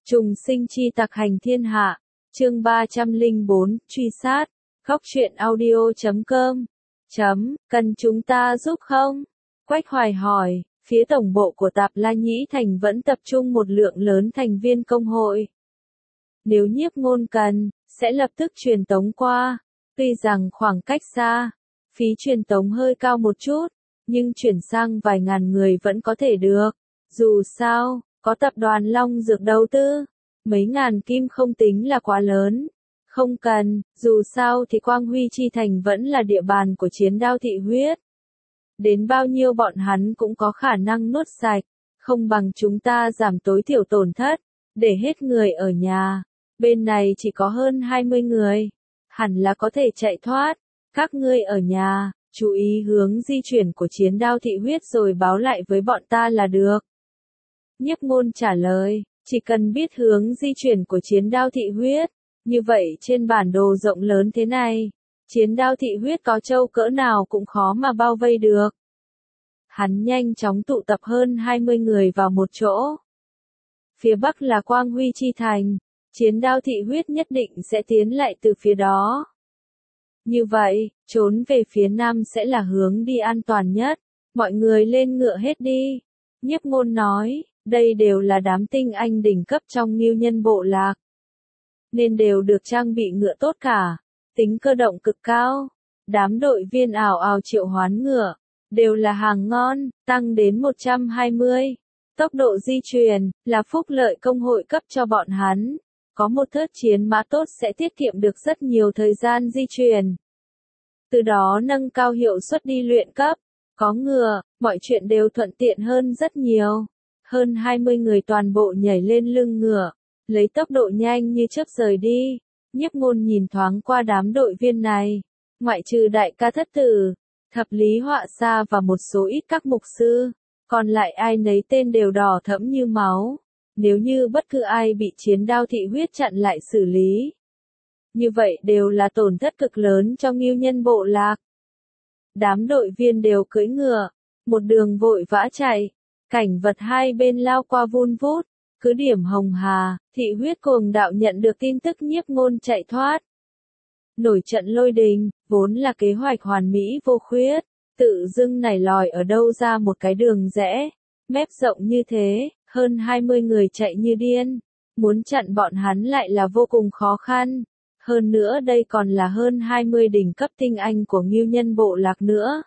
Trùng sinh chi tặc hành thiên hạ, chương 304, truy sát, khóc chuyện audio.com. Cần chúng ta giúp không? Quách Hoài hỏi, phía tổng bộ của Tạp La Nhĩ Thành vẫn tập trung một lượng lớn thành viên công hội. Nếu Nhiếp Ngôn cần, sẽ lập tức truyền tống qua, tuy rằng khoảng cách xa, phí truyền tống hơi cao một chút, nhưng chuyển sang vài ngàn người vẫn có thể được. Dù sao, có tập đoàn Long Dược đầu tư, mấy ngàn kim không tính là quá lớn. Không cần, dù sao thì Quang Huy Chi Thành vẫn là địa bàn của Chiến Đao Thị Huyết. Đến bao nhiêu bọn hắn cũng có khả năng nuốt sạch, không bằng chúng ta giảm tối thiểu tổn thất, để hết người ở nhà. Bên này chỉ có hơn 20 người, hẳn là có thể chạy thoát. Các ngươi ở nhà, chú ý hướng di chuyển của Chiến Đao Thị Huyết rồi báo lại với bọn ta là được. Nhiếp Ngôn trả lời, chỉ cần biết hướng di chuyển của Chiến Đao Thị Huyết, như vậy trên bản đồ rộng lớn thế này, Chiến Đao Thị Huyết có trâu cỡ nào cũng khó mà bao vây được. Hắn nhanh chóng tụ tập hơn 20 người vào một chỗ. Phía bắc là Quang Huy Chi Thành, Chiến Đao Thị Huyết nhất định sẽ tiến lại từ phía đó. Như vậy, trốn về phía nam sẽ là hướng đi an toàn nhất. Mọi người lên ngựa hết đi. Nhiếp Ngôn nói, đây đều là đám tinh anh đỉnh cấp trong Ngưu Nhân bộ lạc, nên đều được trang bị ngựa tốt cả, tính cơ động cực cao. Đám đội viên ảo ảo triệu hoán ngựa, đều là hàng ngon, tăng đến 120. Tốc độ di chuyển, là phúc lợi công hội cấp cho bọn hắn. Có một thớt chiến mã tốt sẽ tiết kiệm được rất nhiều thời gian di chuyển. Từ đó nâng cao hiệu suất đi luyện cấp. Có ngựa, mọi chuyện đều thuận tiện hơn rất nhiều. Hơn 20 người toàn bộ nhảy lên lưng ngựa, lấy tốc độ nhanh như chớp rời đi. Nhiếp Ngôn nhìn thoáng qua đám đội viên này, ngoại trừ đại ca Thất Tử, Thập Lý Họa Sa và một số ít các mục sư, còn lại ai nấy tên đều đỏ thẫm như máu. Nếu như bất cứ ai bị Chiến Đao Thị Huyết chặn lại xử lý, như vậy đều là tổn thất cực lớn cho Ngưu Nhân bộ lạc. Đám đội viên đều cưỡi ngựa, một đường vội vã chạy, cảnh vật hai bên lao qua vun vút. Cứ điểm Hồng Hà, Thị Huyết Cuồng Đạo nhận được tin tức Nhiếp Ngôn chạy thoát. Nổi trận lôi đình, vốn là kế hoạch hoàn mỹ vô khuyết, tự dưng nảy lòi ở đâu ra một cái đường rẽ, mép rộng như thế, hơn 20 người chạy như điên, muốn chặn bọn hắn lại là vô cùng khó khăn. Hơn nữa đây còn là hơn 20 đỉnh cấp tinh anh của Ngưu Nhân bộ lạc nữa.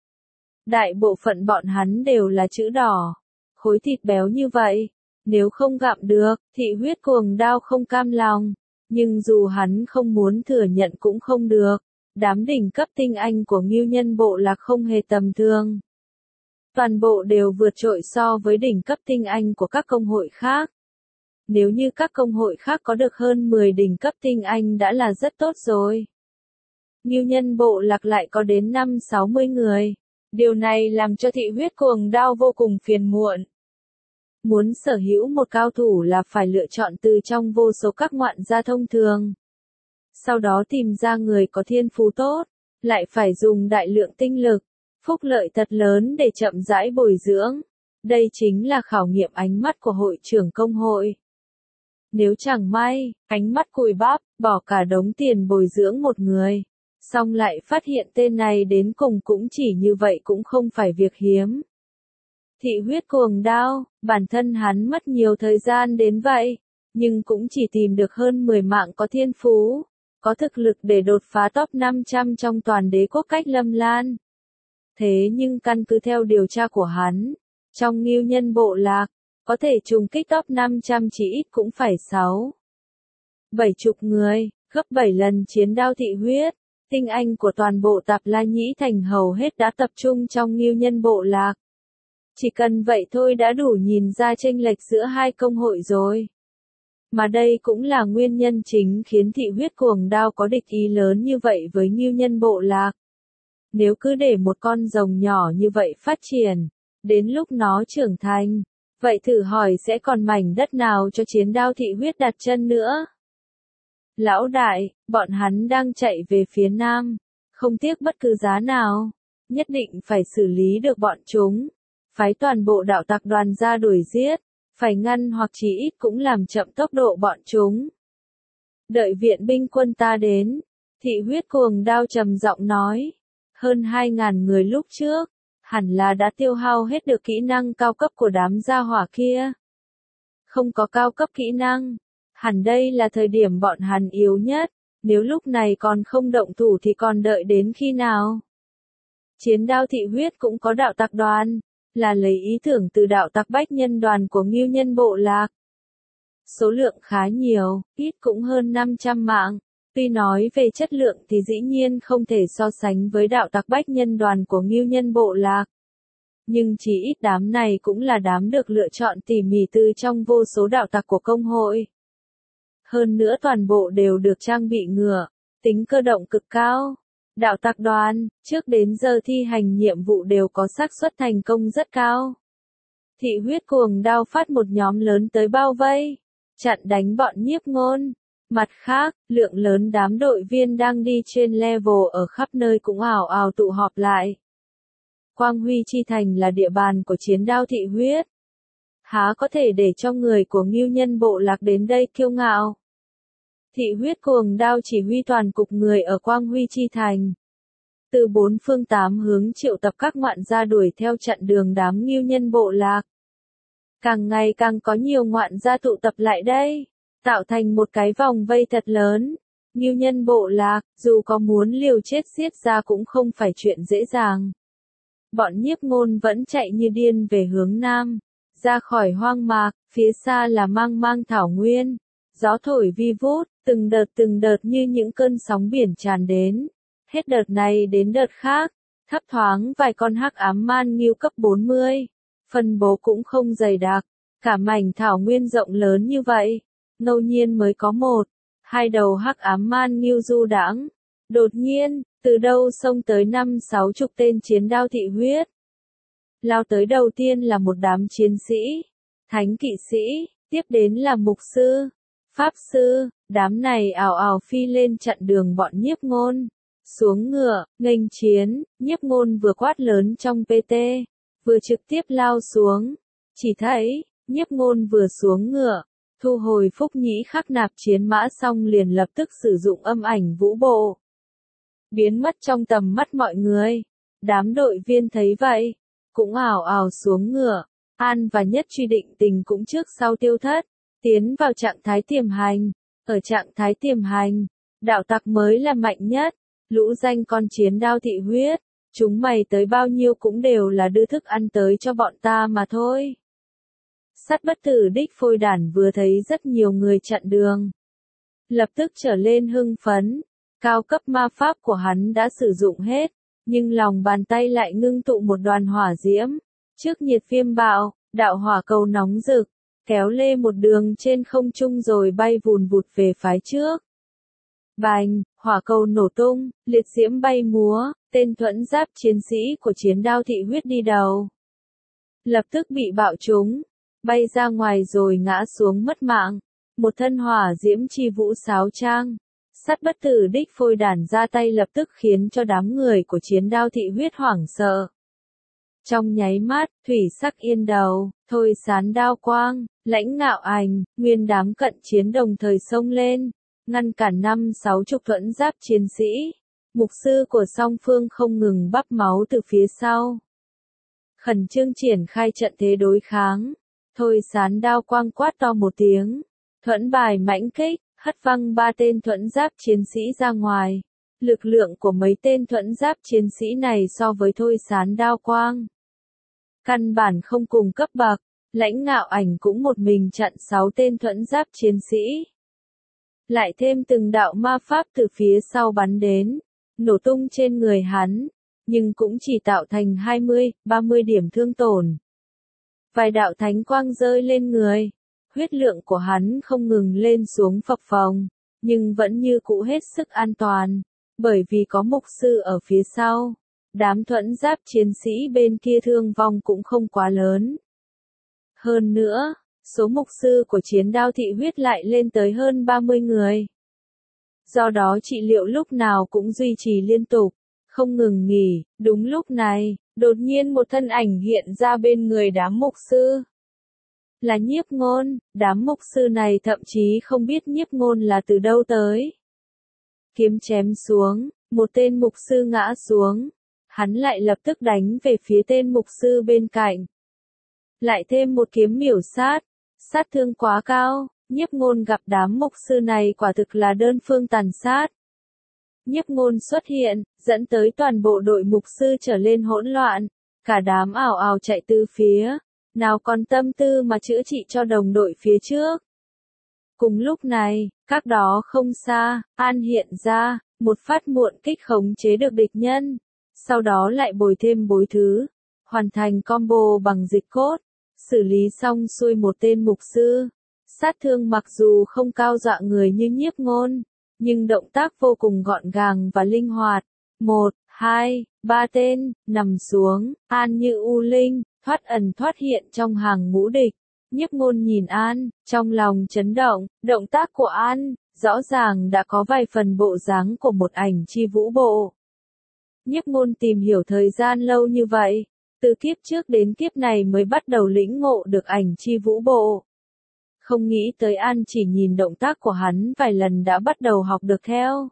Đại bộ phận bọn hắn đều là chữ đỏ, khối thịt béo như vậy. Nếu không gặm được, Thị Huyết Cuồng Đao không cam lòng, nhưng dù hắn không muốn thừa nhận cũng không được. Đám đỉnh cấp tinh anh của Ngưu Nhân bộ lạc không hề tầm thường. Toàn bộ đều vượt trội so với đỉnh cấp tinh anh của các công hội khác. Nếu như các công hội khác có được hơn 10 đỉnh cấp tinh anh đã là rất tốt rồi. Ngưu Nhân bộ lạc lại có đến 5-60 người. Điều này làm cho Thị Huyết Cuồng Đao vô cùng phiền muộn. Muốn sở hữu một cao thủ là phải lựa chọn từ trong vô số các ngoạn gia thông thường. Sau đó tìm ra người có thiên phú tốt, lại phải dùng đại lượng tinh lực, phúc lợi thật lớn để chậm rãi bồi dưỡng. Đây chính là khảo nghiệm ánh mắt của hội trưởng công hội. Nếu chẳng may, ánh mắt cùi bắp, bỏ cả đống tiền bồi dưỡng một người, xong lại phát hiện tên này đến cùng cũng chỉ như vậy cũng không phải việc hiếm. Thị Huyết Cuồng Đao, bản thân hắn mất nhiều thời gian đến vậy, nhưng cũng chỉ tìm được hơn 10 mạng có thiên phú, có thực lực để đột phá top 500 trong toàn đế quốc Cách Lâm Lan. Thế nhưng căn cứ theo điều tra của hắn, trong Ngưu Nhân bộ lạc, có thể trùng kích top 500 chỉ ít cũng phải 70 người, gấp 7 lần Chiến Đao Thị Huyết. Tinh anh của toàn bộ Tạp La Nhĩ Thành hầu hết đã tập trung trong Ngưu Nhân bộ lạc. Chỉ cần vậy thôi đã đủ nhìn ra chênh lệch giữa hai công hội rồi. Mà đây cũng là nguyên nhân chính khiến Thị Huyết Cuồng Đao có địch ý lớn như vậy với Ngưu Nhân bộ lạc. Nếu cứ để một con rồng nhỏ như vậy phát triển, đến lúc nó trưởng thành, vậy thử hỏi sẽ còn mảnh đất nào cho Chiến Đao Thị Huyết đặt chân nữa. Lão đại, bọn hắn đang chạy về phía nam, không tiếc bất cứ giá nào, nhất định phải xử lý được bọn chúng. Phái toàn bộ đạo tặc đoàn ra đuổi giết, phải ngăn hoặc chí ít cũng làm chậm tốc độ bọn chúng. Đợi viện binh quân ta đến, Thị Huyết cuồng đao trầm giọng nói, hơn 2.000 người lúc trước, hẳn là đã tiêu hao hết được kỹ năng cao cấp của đám gia hỏa kia. Không có cao cấp kỹ năng, hẳn đây là thời điểm bọn hắn yếu nhất, nếu lúc này còn không động thủ thì còn đợi đến khi nào? Chiến đao Thị Huyết cũng có đạo tặc đoàn, là lấy ý tưởng từ đạo tặc bách nhân đoàn của Ngưu Nhân bộ lạc. Số lượng khá nhiều, ít cũng hơn 500 mạng. Tuy nói về chất lượng thì dĩ nhiên không thể so sánh với đạo tặc bách nhân đoàn của Ngưu Nhân bộ lạc. Nhưng chỉ ít đám này cũng là đám được lựa chọn tỉ mỉ từ trong vô số đạo tặc của công hội. Hơn nữa toàn bộ đều được trang bị ngựa, tính cơ động cực cao. Đạo tặc đoàn, trước đến giờ thi hành nhiệm vụ đều có xác suất thành công rất cao. Thị Huyết cuồng đao phát một nhóm lớn tới bao vây, chặn đánh bọn Nhiếp Ngôn. Mặt khác, lượng lớn đám đội viên đang đi trên level ở khắp nơi cũng ào ào tụ họp lại. Quang Huy Chi Thành là địa bàn của chiến đao Thị Huyết. Há có thể để cho người của Ngưu Nhân bộ lạc đến đây kiêu ngạo. Thị Huyết cuồng đao chỉ huy toàn cục người ở Quang Huy Chi Thành. Từ 4 phương 8 hướng triệu tập các ngoạn gia đuổi theo chặn đường đám Ngưu Nhân bộ lạc. Càng ngày càng có nhiều ngoạn gia tụ tập lại đây, tạo thành một cái vòng vây thật lớn. Ngưu Nhân bộ lạc, dù có muốn liều chết giết ra cũng không phải chuyện dễ dàng. Bọn Nhiếp Ngôn vẫn chạy như điên về hướng nam, ra khỏi hoang mạc, phía xa là mang mang thảo nguyên. Gió thổi vi vút, từng đợt như những cơn sóng biển tràn đến. Hết đợt này đến đợt khác, thấp thoáng vài con hắc ám man ngưu cấp 40. Phân bố cũng không dày đặc, cả mảnh thảo nguyên rộng lớn như vậy, ngẫu nhiên mới có 1-2 đầu hắc ám man ngưu du đãng. Đột nhiên, từ đâu xông tới 50-60 tên chiến đao Thị Huyết. Lao tới đầu tiên là một đám chiến sĩ, thánh kỵ sĩ, tiếp đến là mục sư, pháp sư, đám này ào ào phi lên chặn đường bọn Nhiếp Ngôn. Xuống ngựa, nghênh chiến, Nhiếp Ngôn vừa quát lớn trong PT, vừa trực tiếp lao xuống. Chỉ thấy, Nhiếp Ngôn vừa xuống ngựa, thu hồi phúc nhĩ khắc nạp chiến mã xong liền lập tức sử dụng âm ảnh vũ bộ. Biến mất trong tầm mắt mọi người. Đám đội viên thấy vậy, cũng ào ào xuống ngựa. An và Nhất Truy định tình cũng trước sau tiêu thất, tiến vào trạng thái tiềm hành. Ở trạng thái tiềm hành, đạo tặc mới là mạnh nhất. Lũ danh con chiến đao Thị Huyết, chúng mày tới bao nhiêu cũng đều là đưa thức ăn tới cho bọn ta mà thôi. Sắt bất tử đích phôi đản vừa thấy rất nhiều người chặn đường, lập tức trở lên hưng phấn. Cao cấp ma pháp của hắn đã sử dụng hết, nhưng lòng bàn tay lại ngưng tụ một đoàn hỏa diễm. Trước nhiệt viêm bạo, đạo hỏa cầu nóng rực, kéo lê một đường trên không trung rồi bay vùn vụt về phái trước. Bành, hỏa cầu nổ tung, liệt diễm bay múa, tên thuẫn giáp chiến sĩ của chiến đao Thị Huyết đi đầu. Lập tức bị bạo trúng, bay ra ngoài rồi ngã xuống mất mạng. Một thân hỏa diễm chi vũ sáo trang. Sắt bất tử đích phôi đản ra tay lập tức khiến cho đám người của chiến đao Thị Huyết hoảng sợ. Trong nháy mắt, thủy sắc yên đầu, thôi sán đao quang, lãnh ngạo ảnh, nguyên đám cận chiến đồng thời xông lên, ngăn cản 5-60 thuẫn giáp chiến sĩ. Mục sư của song phương không ngừng bắp máu từ phía sau. Khẩn trương triển khai trận thế đối kháng. Thôi sán đao quang quát to một tiếng. Thuẫn bài mãnh kích, hất văng 3 tên thuẫn giáp chiến sĩ ra ngoài. Lực lượng của mấy tên thuẫn giáp chiến sĩ này so với thôi sán đao quang, căn bản không cùng cấp bậc. Lãnh ngạo ảnh cũng một mình chặn 6 tên thuẫn giáp chiến sĩ. Lại thêm từng đạo ma pháp từ phía sau bắn đến, nổ tung trên người hắn, nhưng cũng chỉ tạo thành 20-30 điểm thương tổn. Vài đạo thánh quang rơi lên người, huyết lượng của hắn không ngừng lên xuống phập phồng, nhưng vẫn như cũ hết sức an toàn, bởi vì có mục sư ở phía sau. Đám thuẫn giáp chiến sĩ bên kia thương vong cũng không quá lớn. Hơn nữa, số mục sư của chiến đao Thị Huyết lại lên tới hơn 30 người. Do đó trị liệu lúc nào cũng duy trì liên tục, không ngừng nghỉ. Đúng lúc này, đột nhiên một thân ảnh hiện ra bên người đám mục sư. là Nhiếp Ngôn, đám mục sư này thậm chí không biết Nhiếp Ngôn là từ đâu tới. Kiếm chém xuống, một tên mục sư ngã xuống, hắn lại lập tức đánh về phía tên mục sư bên cạnh. Lại thêm một kiếm miểu sát, sát thương quá cao, Nhiếp Ngôn gặp đám mục sư này quả thực là đơn phương tàn sát. Nhiếp Ngôn xuất hiện, dẫn tới toàn bộ đội mục sư trở lên hỗn loạn, cả đám ào ào chạy tứ phía, nào còn tâm tư mà chữa trị cho đồng đội phía trước. Cùng lúc này, cách đó không xa, An hiện ra, một phát muộn kích khống chế được địch nhân, sau đó lại bồi thêm bối thứ, hoàn thành combo bằng dịch cốt, xử lý xong xuôi một tên mục sư. Sát thương mặc dù không cao dọa người như Nhiếp Ngôn, nhưng động tác vô cùng gọn gàng và linh hoạt. 1, 2, 3 tên, nằm xuống, An như u linh, thoát ẩn thoát hiện trong hàng ngũ địch. Nhiếp Ngôn nhìn An, trong lòng chấn động, động tác của An, rõ ràng đã có vài phần bộ dáng của một ảnh chi vũ bộ. Nhiếp Ngôn tìm hiểu thời gian lâu như vậy, từ kiếp trước đến kiếp này mới bắt đầu lĩnh ngộ được ảnh chi vũ bộ. Không nghĩ tới An chỉ nhìn động tác của hắn vài lần đã bắt đầu học được theo.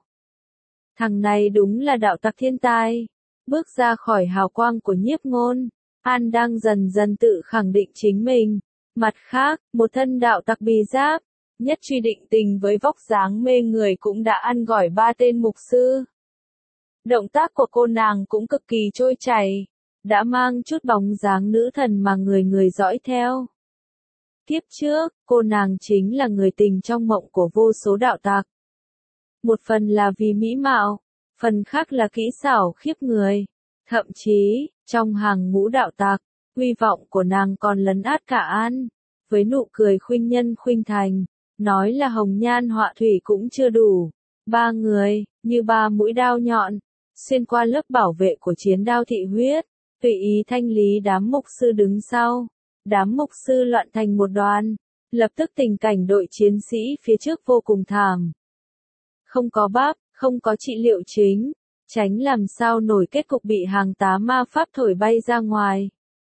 Thằng này đúng là đạo tặc thiên tài. Bước ra khỏi hào quang của Nhiếp Ngôn, An đang dần dần tự khẳng định chính mình. Mặt khác, một thân đạo tặc bì giáp, nhất truy định tình với vóc dáng mê người cũng đã ăn gỏi 3 tên mục sư. Động tác của cô nàng cũng cực kỳ trôi chảy, đã mang chút bóng dáng nữ thần mà người người dõi theo. Kiếp trước, cô nàng chính là người tình trong mộng của vô số đạo tặc. Một phần là vì mỹ mạo, phần khác là kỹ xảo khiếp người. Thậm chí, trong hàng ngũ đạo tặc, uy vọng của nàng còn lấn át cả An. Với nụ cười khuynh nhân khuynh thành, nói là hồng nhan họa thủy cũng chưa đủ. 3 người, như 3 mũi đao nhọn, xuyên qua lớp bảo vệ của chiến đao thị huyết, tùy ý thanh lý đám mục sư đứng sau. Đám mục sư loạn thành một đoàn, lập tức tình cảnh đội chiến sĩ phía trước vô cùng thảm. Không có bắp, không có trị liệu chính, tránh làm sao nổi kết cục bị hàng tá ma pháp thổi bay ra ngoài.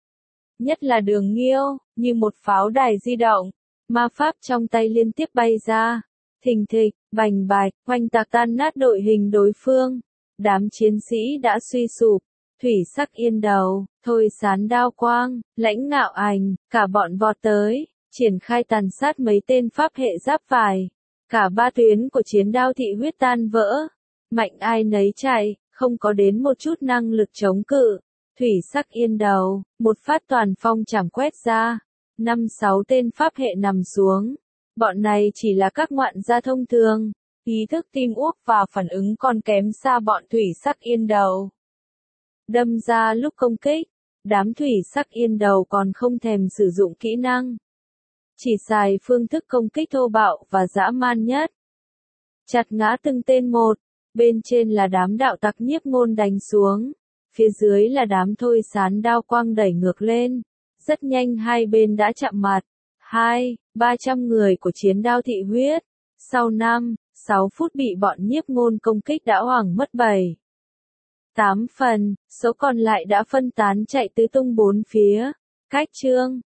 Nhất là Đường Nghiêu, như một pháo đài di động, ma pháp trong tay liên tiếp bay ra, thình thịch, bành bạch, oanh tạc tan nát đội hình đối phương. Đám chiến sĩ đã suy sụp. Thủy Sắc Yên Đầu, Thôi Sán Đao Quang, Lãnh Ngạo Ảnh, cả bọn vọt tới, triển khai tàn sát mấy tên pháp hệ giáp vải. Cả 3 tuyến của chiến đao thị huyết tan vỡ. Mạnh ai nấy chạy, không có đến một chút năng lực chống cự. Thủy Sắc Yên Đầu, một phát toàn phong chảm quét ra. 5-6 tên pháp hệ nằm xuống. Bọn này chỉ là các ngoạn gia thông thường. Ý thức tim uốc và phản ứng còn kém xa bọn Thủy Sắc Yên Đầu. Đâm ra lúc công kích, đám Thủy Sắc Yên Đầu còn không thèm sử dụng kỹ năng. Chỉ xài phương thức công kích thô bạo và dã man nhất. Chặt ngã từng tên một, bên trên là đám đạo tặc Nhiếp Ngôn đánh xuống, phía dưới là đám Thôi Sán Đao Quang đẩy ngược lên. Rất nhanh hai bên đã chạm mặt. 200-300 người của chiến đao thị huyết, sau 5-6 phút bị bọn Nhiếp Ngôn công kích đã hoảng mất 7-8 phần, số còn lại đã phân tán chạy tứ tung bốn phía. Cách chương